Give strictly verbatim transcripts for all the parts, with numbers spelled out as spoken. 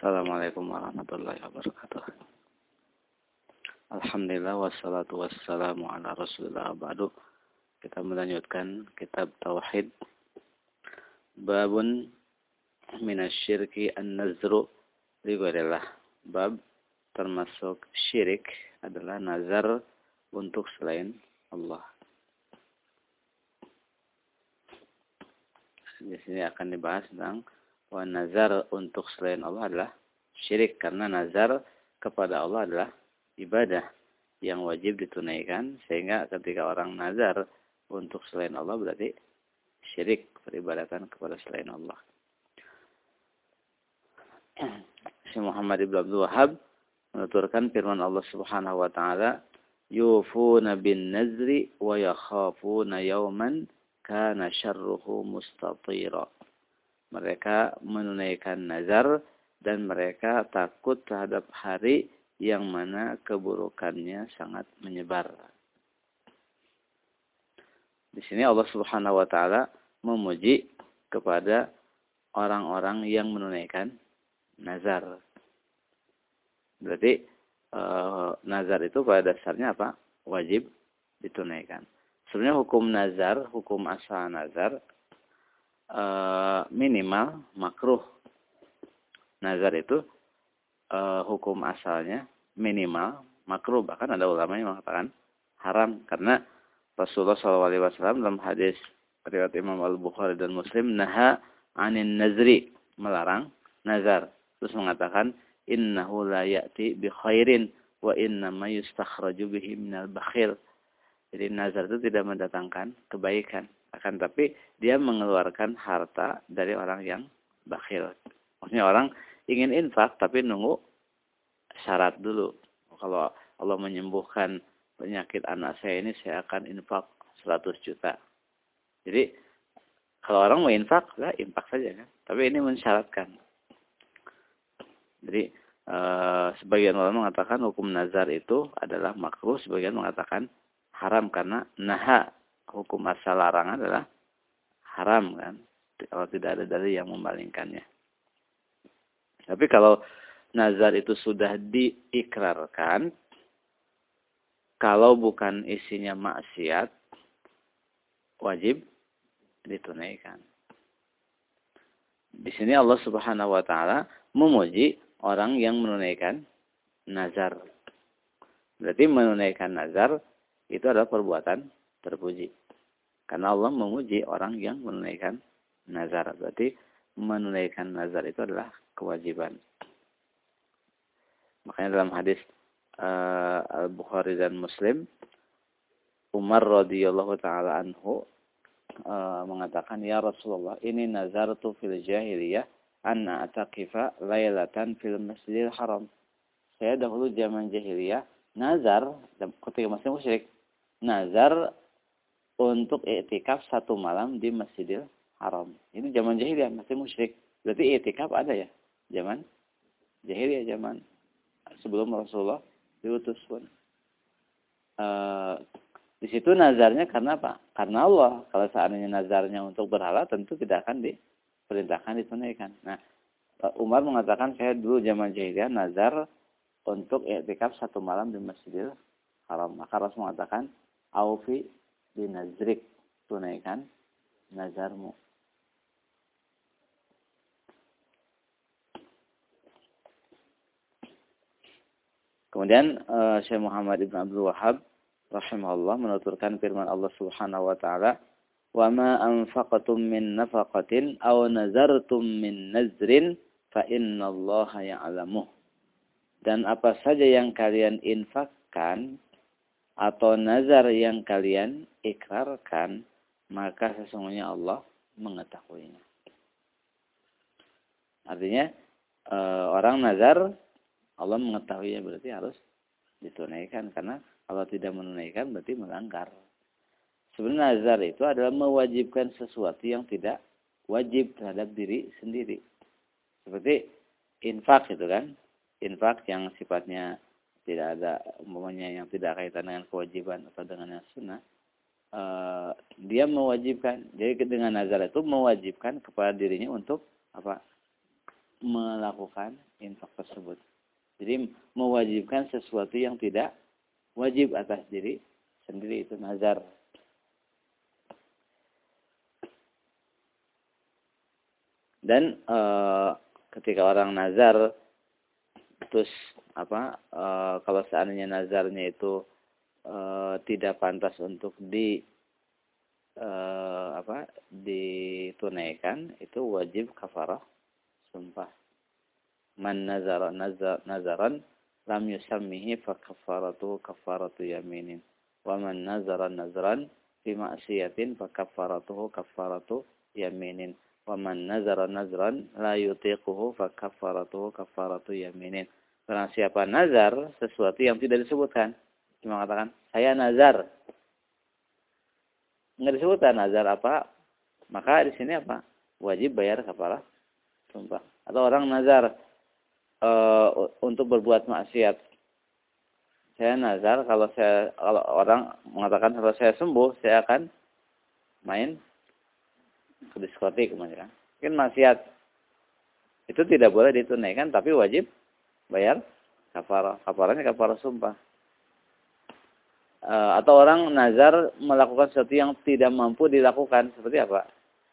Assalamualaikum warahmatullahi wabarakatuh. Alhamdulillah wassalatu wassalamu ala rasulillah ba'du. Kita melanjutkan kitab Tauhid. Babun minasyirki an-nazru li ghairillah. Bab termasuk syirik adalah nazar untuk selain Allah. Di sini akan dibahas tentang bahwa nazar untuk selain Allah adalah syirik, karena nazar kepada Allah adalah ibadah yang wajib ditunaikan, sehingga ketika orang nazar untuk selain Allah berarti syirik, peribadatan kepada selain Allah. Syekh Muhammad Ibn Abdul Wahhab menuturkan firman Allah Subhanahu wa taala, yufuna bin nazri wa yakhafuna yawman kana syarruhu mustatira. Mereka menunaikan nazar dan mereka takut terhadap hari yang mana keburukannya sangat menyebar. Di sini Allah Subhanahu wa taala memuji kepada orang-orang yang menunaikan nazar. Berarti e, nazar itu pada dasarnya apa? Wajib ditunaikan. Sebenarnya hukum nazar, hukum asal nazar Uh, minimal makruh. Nazar itu uh, hukum asalnya minimal makruh, bahkan ada ulama yang mengatakan haram, karena Rasulullah shallallahu alaihi wasallam dalam hadis riwayat Imam Al-Bukhari dan Muslim, naha anin nazri, melarang nazar, terus mengatakan innahu la ya'ti bi khairin wa innama yustakhraju bihi minal bakhil. Jadi nazar itu tidak mendatangkan kebaikan, akan tapi dia mengeluarkan harta dari orang yang bakhil. Maksudnya orang ingin infak tapi nunggu syarat dulu. Kalau Allah menyembuhkan penyakit anak saya ini, saya akan infak seratus juta. Jadi kalau orang mau infak, ya infak saja kan. Tapi ini mensyaratkan. Jadi eh, sebagian ulama mengatakan hukum nazar itu adalah makruh, sebagian mengatakan haram, karena naha, hukum asal larangan adalah haram kan, kalau tidak ada dalil yang memalingkannya. Tapi kalau nazar itu sudah diikrarkan, kalau bukan isinya maksiat, wajib ditunaikan. Di sini Allah Subhanahu wa taala memuji orang yang menunaikan nazar. Berarti menunaikan nazar itu adalah perbuatan terpuji. Karena Allah memuji orang yang menunaikan nazar. Berarti menunaikan nazar itu adalah kewajiban. Makanya dalam hadis uh, Al-Bukhari dan Muslim, Umar radhiyallahu taala anhu uh, mengatakan, ya Rasulullah, ini nazartu fil jahiliyah an a'taqifa lailatan fil Masjidil Haram. Saya dahulu zaman jahiliyah nazar, ketika masih musyrik, nazar untuk i'tikaf satu malam di Masjidil Haram. Ini zaman jahiliyah, masih musyrik. Berarti i'tikaf ada ya? Zaman jahiliyah, zaman sebelum Rasulullah diutus pun. E, di situ nazarnya karena apa? Karena Allah. Kalau seandainya nazarnya untuk berhala, tentu tidak akan diperintahkan ditunaikan. Nah, Umar mengatakan, saya dulu zaman jahiliyah nazar untuk i'tikaf satu malam di Masjidil Haram. Maka Rasul mengatakan, aufi binazrik, tunaikan nazarmu. Kemudian uh, Syekh Muhammad Ibn Abdul Wahhab rahimahullah menuturkan firman Allah Subhanahu wa taala, "Wa ma anfaqtum min nafaqatin aw nazartum min nazrin fa innallaha ya'lamuh." Dan apa saja yang kalian infakkan atau nazar yang kalian ikrarkan, maka sesungguhnya Allah mengetahuinya. Artinya e, orang nazar, Allah mengetahuinya, berarti harus ditunaikan. Karena kalau tidak menunaikan berarti melanggar. Sebenarnya nazar itu adalah mewajibkan sesuatu yang tidak wajib terhadap diri sendiri. Seperti infak itu kan. Infak yang sifatnya tidak ada, umpamanya yang tidak kaitan dengan kewajiban atau dengan yang sunnah, uh, dia mewajibkan. Jadi dengan nazar itu mewajibkan kepada dirinya untuk apa? melakukan infak tersebut. Jadi mewajibkan sesuatu yang tidak wajib atas diri sendiri, itu nazar. Dan e, ketika orang nazar, terus apa? E, kalau seandainya nazarnya itu e, tidak pantas untuk di e, apa? ditunaikan, itu wajib kafarah sumpah. Man nazara nazar, nazaran lam yusammihi fa kafaratu kafaratu yaminin. Wa man nazara nazran fi ma'siyatin fa kafaratuhu kafaratu yaminin. Wa man nazara nazran la yutiquhu fa kafaratuhu kafaratu yaminin. Barang siapa nazar sesuatu yang tidak disebutkan, cuma katakan saya nazar, enggak disebutkan nazar apa, maka di sini apa? Wajib bayar kafarah sumpah. Atau orang nazar Uh, untuk berbuat maksiat. Saya nazar kalau saya kalau orang mengatakan kalau saya sembuh saya akan main ke diskotik misalkan. Mungkin maksiat. Itu tidak boleh ditunaikan tapi wajib bayar kafarah. Kafarahnya kafarah sumpah. Uh, atau orang nazar melakukan sesuatu yang tidak mampu dilakukan, seperti apa?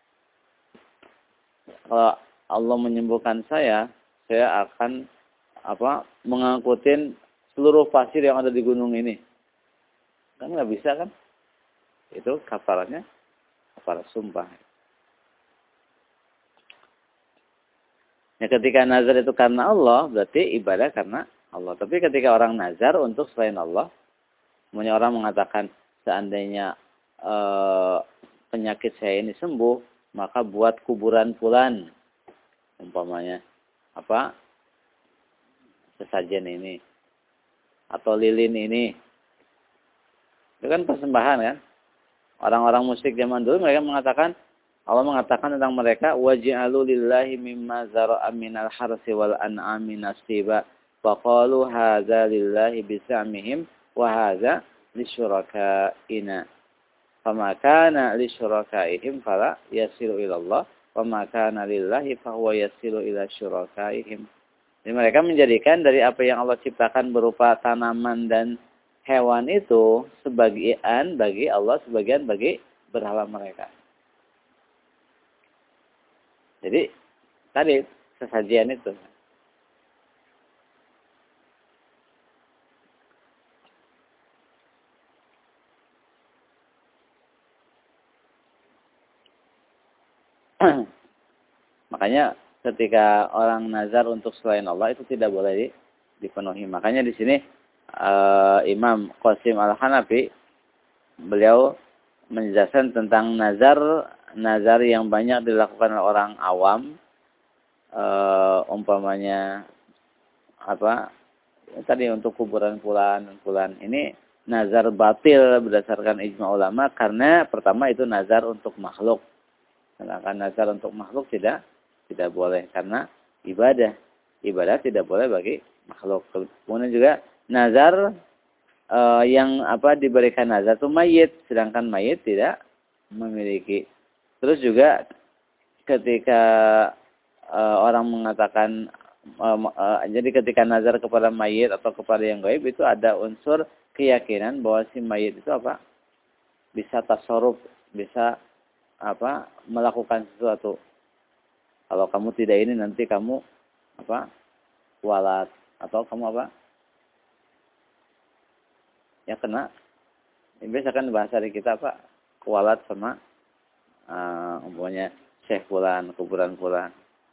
Kalau Allah menyembuhkan saya, saya akan apa mengangkutin seluruh pasir yang ada di gunung ini. Kan nggak bisa kan? Itu kafarahnya kafarah sumpah. Ya, ketika nazar itu karena Allah, berarti ibadah karena Allah. Tapi ketika orang nazar untuk selain Allah, semuanya orang mengatakan seandainya e, penyakit saya ini sembuh, maka buat kuburan fulan, umpamanya. Apa sesajen ini atau lilin ini, itu kan persembahan kan. Orang-orang musyrik zaman dulu mereka mengatakan, Allah mengatakan tentang mereka, waj'alu lillahi mimma zara'a minal harsi wal an'ami nasiba fa qalu hadza lillahi bisamihim wa hadza lisyurakaina fama kana lisyurakaihim fala yasilu ila Allah wa ma kana lillahi fa huwa yasilu ila syurakaihim. Jadi mereka menjadikan dari apa yang Allah ciptakan berupa tanaman dan hewan itu sebagian bagi Allah, sebagian bagi berhala mereka. Jadi tadi sesajian itu. Makanya ketika orang nazar untuk selain Allah itu tidak boleh dipenuhi. Makanya di sini uh, Imam Qasim Al-Hanafi beliau menjelaskan tentang nazar nazar yang banyak dilakukan oleh orang awam, uh, umpamanya apa tadi untuk kuburan fulan fulan ini nazar batil berdasarkan ijma ulama karena pertama itu nazar untuk makhluk. Sedangkan nazar untuk makhluk tidak tidak boleh karena ibadah. Ibadah tidak boleh bagi makhluk. Kemudian juga nazar e, yang apa diberikan nazar itu mayit, sedangkan mayit tidak memiliki. Terus juga ketika e, orang mengatakan e, e, jadi ketika nazar kepada mayit atau kepada yang gaib itu ada unsur keyakinan bahwa si mayit itu apa? Bisa tasarruf, bisa apa melakukan sesuatu. Kalau kamu tidak ini nanti kamu apa kualat atau kamu apa ya kena. Ini biasakan bahasa di kita apa kualat sama uh, umpamanya syekh fulan, kuburan fulan.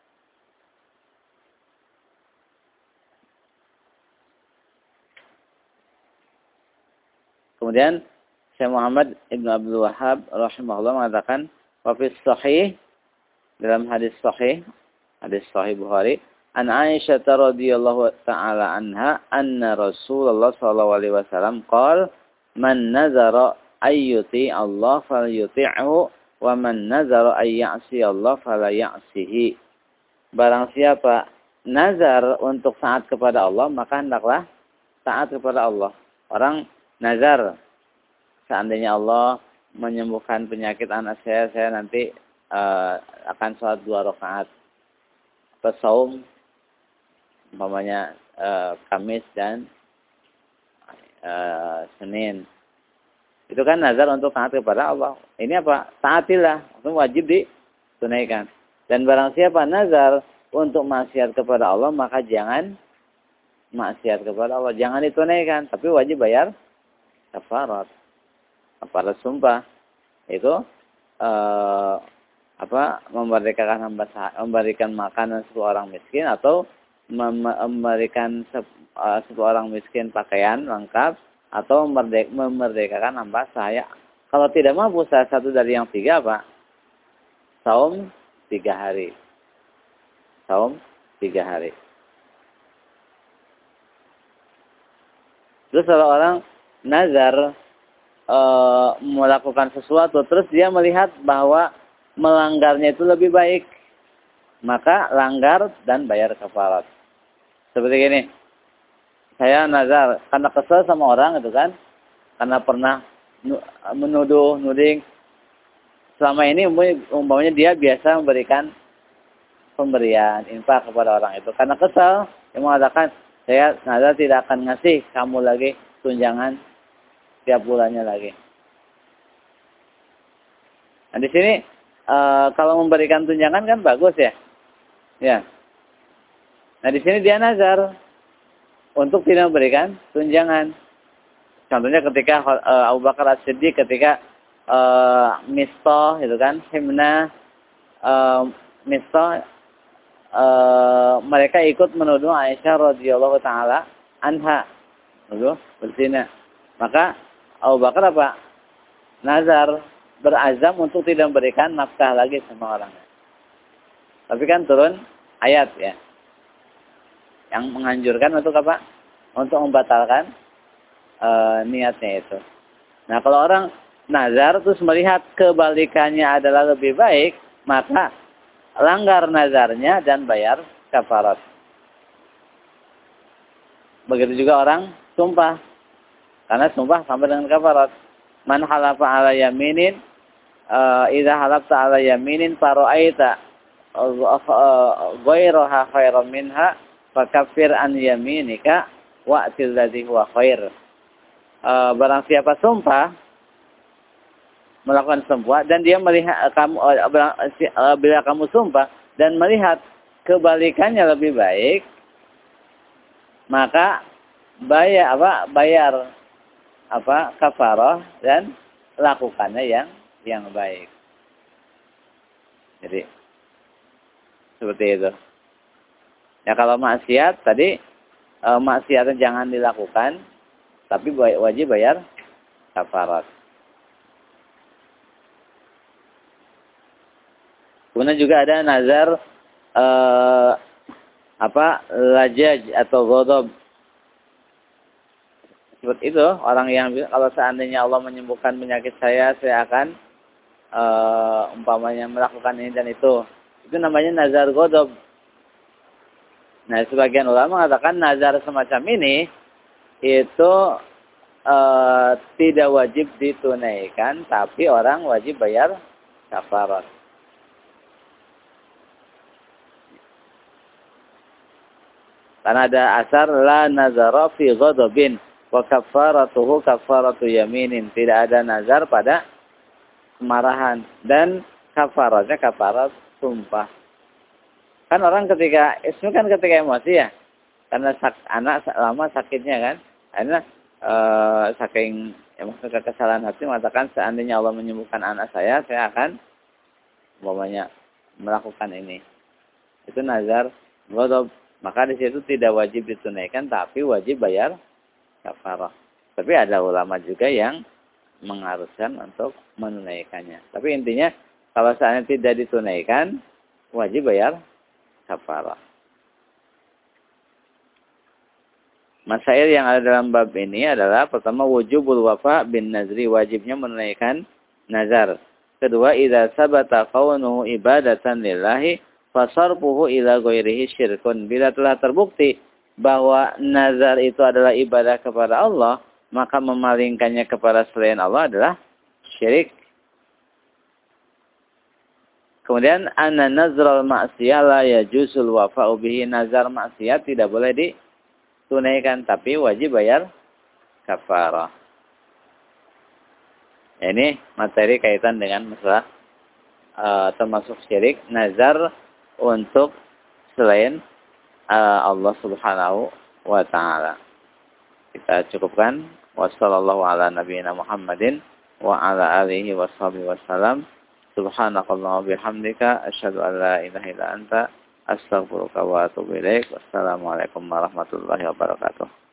Kemudian Syekh Muhammad Ibn Abdul Wahhab rahimahullah mengatakan wafis sahih dalam hadis sahih hadis sahih Bukhari an Aisyah radhiyallahu taala anha anna Rasulullah sallallahu alaihi wasallam qala man nazara ayyuti Allah falyuti'hu wa man nazara ay ya'si Allah fala ya'sihi. Barang siapa nazar untuk taat kepada Allah maka hendaklah taat kepada Allah. Orang nazar seandainya Allah menyembuhkan penyakit anak saya, saya nanti uh, akan sholat dua rakaat. pesaum umpamanya uh, Kamis dan uh, Senin. Itu kan nazar untuk taat kepada Allah. Ini apa? Taatilah, itu wajib ditunaikan. Dan barang siapa nazar untuk maksiat kepada Allah, maka jangan maksiat kepada Allah, jangan ditunaikan, tapi wajib bayar kafarat. Kafarat sumpah itu uh, apa? Memerdekakan hamba, memberikan makanan sepuluh orang miskin atau memberikan sepuluh orang miskin pakaian lengkap atau memerdek, memerdekakan hamba sahaya. Kalau tidak mampu salah satu dari yang tiga apa? Saum tiga hari. Saum tiga hari. Terus kalau orang nazar e, melakukan sesuatu, terus dia melihat bahwa melanggarnya itu lebih baik, maka langgar dan bayar kafarat. Seperti ini, saya nazar karena kesel sama orang itu kan, karena pernah menuduh, nuding. Selama ini umpamanya dia biasa memberikan pemberian infak kepada orang itu. Karena kesel, dia mengatakan, saya nazar tidak akan ngasih kamu lagi tunjangan tiap bulannya lagi. Nah di sini e, kalau memberikan tunjangan kan bagus ya, ya. Nah di sini dia nazar untuk tidak memberikan tunjangan. Contohnya ketika e, Abu Bakar As-Siddiq ketika e, Mistah itu kan, Himna e, Mistah. Uh, mereka ikut menuduh Aisyah radhiyallahu taala anha menuduh berzina. Maka Abu Bakar apa? Nazar, berazam untuk tidak memberikan nafkah lagi sama orangnya. Tapi kan turun ayat ya, yang menganjurkan untuk apa? Untuk membatalkan uh, niatnya itu. Nah kalau orang nazar terus melihat kebalikannya adalah lebih baik, maka langgar nazarnya dan bayar kafarat. Begitu juga orang sumpah. Karena sumpah sampai dengan kafarat. Man halafa ala yaminin, uh, idza halafta ala yaminin fara'aita ghairaha khairan minha fakaffir an yaminika wa'til ladzi huwa khair. Uh, barang siapa sumpah melakukan sumpah dan dia melihat kamu bila kamu sumpah dan melihat kebalikannya lebih baik, maka bayar apa bayar apa kafarah dan lakukannya yang yang baik. Jadi seperti itu. Ya kalau maksiat tadi e, maksiatnya jangan dilakukan, tapi wajib bayar kafarat. Kemudian juga ada nazar eh, apa lajaj atau ghadab. Seperti itu orang yang kalau seandainya Allah menyembuhkan penyakit saya, saya akan eh, umpamanya melakukan ini dan itu. Itu namanya nazar ghadab. Nah, sebagian ulama mengatakan nazar semacam ini itu eh, tidak wajib ditunaikan, tapi orang wajib bayar kafarat. Karena ada asar la nazara fi ghadabin wa kafaratuhu kafaratu yaminin. Tidak ada nazar pada kemarahan dan kafaratnya kafarat sumpah. Kan orang ketika itu kan ketika emosi ya. Karena sak, anak lama sakitnya kan. Karena e, saking emosi kekesalan hati mengatakan seandainya Allah menyembuhkan anak saya, saya akan umpamanya melakukan ini. Itu nazar ghadab. Maka di situ tidak wajib ditunaikan, tapi wajib bayar kafarah. Tapi ada ulama juga yang mengharuskan untuk menunaikannya. Tapi intinya, kalau seandainya tidak ditunaikan, wajib bayar kafarah. Masail yang ada dalam bab ini adalah pertama wujubul wafa bin nazri, wajibnya menunaikan nazar. Kedua, idza sabata kaunuhu ibadatan lillahi fasarfuhu ila ghairihi syirkun. Bila telah terbukti bahwa nazar itu adalah ibadah kepada Allah, maka memalingkannya kepada selain Allah adalah syirik. Kemudian anna nazral ma'siyah la yajusul wafa'u bihi, nazar maksiat tidak boleh ditunaikan tapi wajib bayar kafarah. Ini materi kaitan dengan masalah uh, termasuk syirik nazar untuk selain uh, Allah Subhanahu wa taala. Kita cukupkan. Wassallallahu ala nabiyina Muhammadin wa ala alihi washabihi wasallam. Subhanakallahumma bihamdika asyhadu an la ilaha illa anta astaghfiruka wa atubu ilaik. Wassalamualaikum warahmatullahi wabarakatuh.